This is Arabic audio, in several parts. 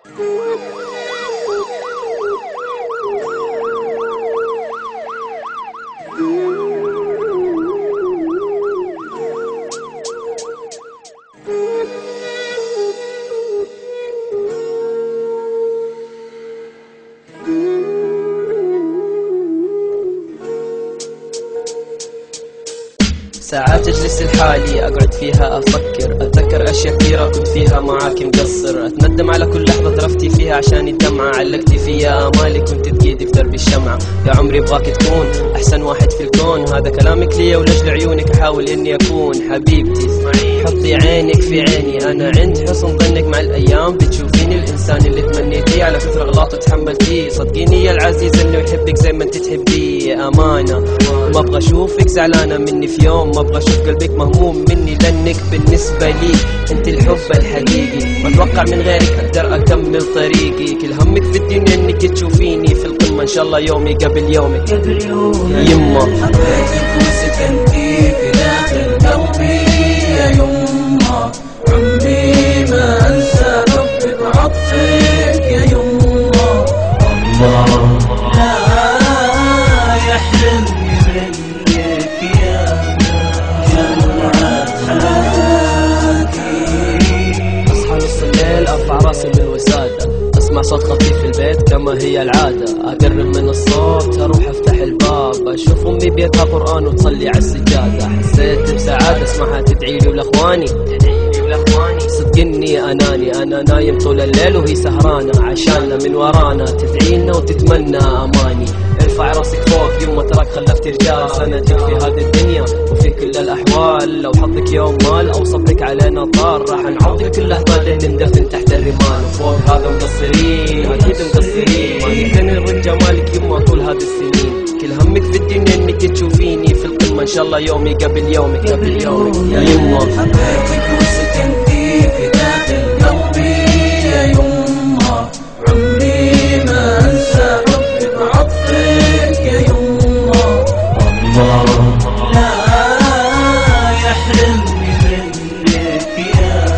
ساعات اجلس لحالي اقعد فيها افكر، اتذكر اشياء كثيرة كنت فيها معاك مقصر، اتندم على كل لحظة ضرفتي فيها عشان الدمعة، علقتي فيا امالي كنت تقيدي في درب الشمعة، يا عمري ابغاك تكون احسن واحد في الكون، هذا كلامك لي ولجل عيونك احاول اني اكون. حبيبتي اسمعي حطي عينك في عيني، انا عند حسن ظنك مع الايام بتشوفيني الانسان اللي تمنيتيه، على كثر غلط وتحملتيه، صدقيني يا العزيز انه يحبك زي ما انت تحبيه امانة، ما ابغى اشوفك زعلانة مني في يوم، ما ابغى اشوف قلبك مهموم مني، لانك بالنسبة لي انت الحب الحقيقي، ما اتوقع من غيرك اقدر اكمل طريقي، كل همك في الدنيا انك تشوفيني في القمة، ان شاء الله يومي قبل يومك يما. حبيتك وسكنتي في داخل قلبي يا يما، عمري ما انسى حبك وعطفك يا يما، الله لا يحرمني منك يا جمعة حياتي. اصحى نص الليل ارفع راسي من الوسادة، اسمع صوت خفيف في البيت كما هي العادة، اقرب من الصوت اروح افتح الباب، اشوف امي بيتها قرآن وتصلي على السجادة، حسيت بسعادة اسمعها تدعيلي ولاخواني، صدق اني اناني، انا نايم طول الليل وهي سهرانة عشاننا من ورانا، تدعيلنا وتتمنى اماني، ارفع راسك فوق يما تراك خلفت رجال، سندك في هذه الدنيا وفي كل الاحوال، لو حظك يوم مال او صبرك علينا طار، راح نعوضك كل لحظة لين ندفن تحت الرمال، وفوق هذا مقصرين اكيد مقصرين، ما نقدر نرد جمالك يما طول هذه السنين، كل همك في الدنيا انك تشوفيني في القمة، ان شاء الله يومي قبل يومك يا يما. حبيتك وسكنتي في داخل قلبي يا يما، عمري ما انسى حبك وعطفك يا يما، الله لا يحرمني منك يا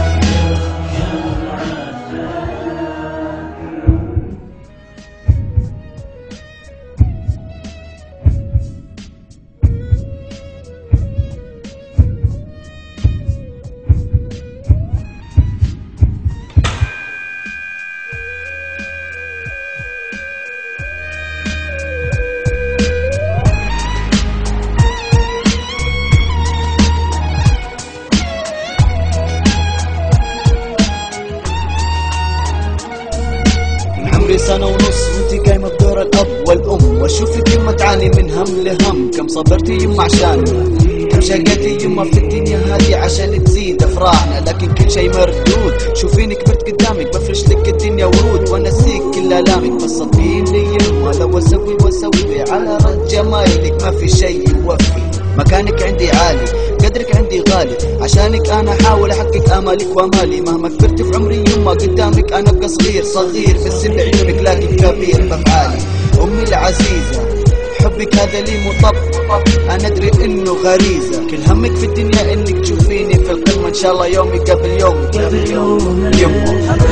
سنة ونص وانتي قايمة بدور الأب والأم، واشوفك يما تعاني من هم لهم، كم صبرتي يما عشاننا، كم شقيتي يما في الدنيا هذه عشان تزيد أفراحنا، لكن كل شي مردود، شوفيني كبرت قدامك بفرش لك الدنيا ورود، ونسيك كل آلامك، بس صدقيني يما لو أسوي على رد جمايلك ما في شي يوفي، مكانك عندي عالي قدرك عندي غالي، عشانك انا احاول احقق امالك وامالي، مهما كبرت في عمري يما قدامك انا ابقى صغير بس بعيونك لكن كبير بافعالي، امي العزيزة حبك هذا لي مطبق، انا ادري انه غريزة، كل همك في الدنيا انك تشوفيني في القمة، ان شاء الله يومي قبل يومك يما.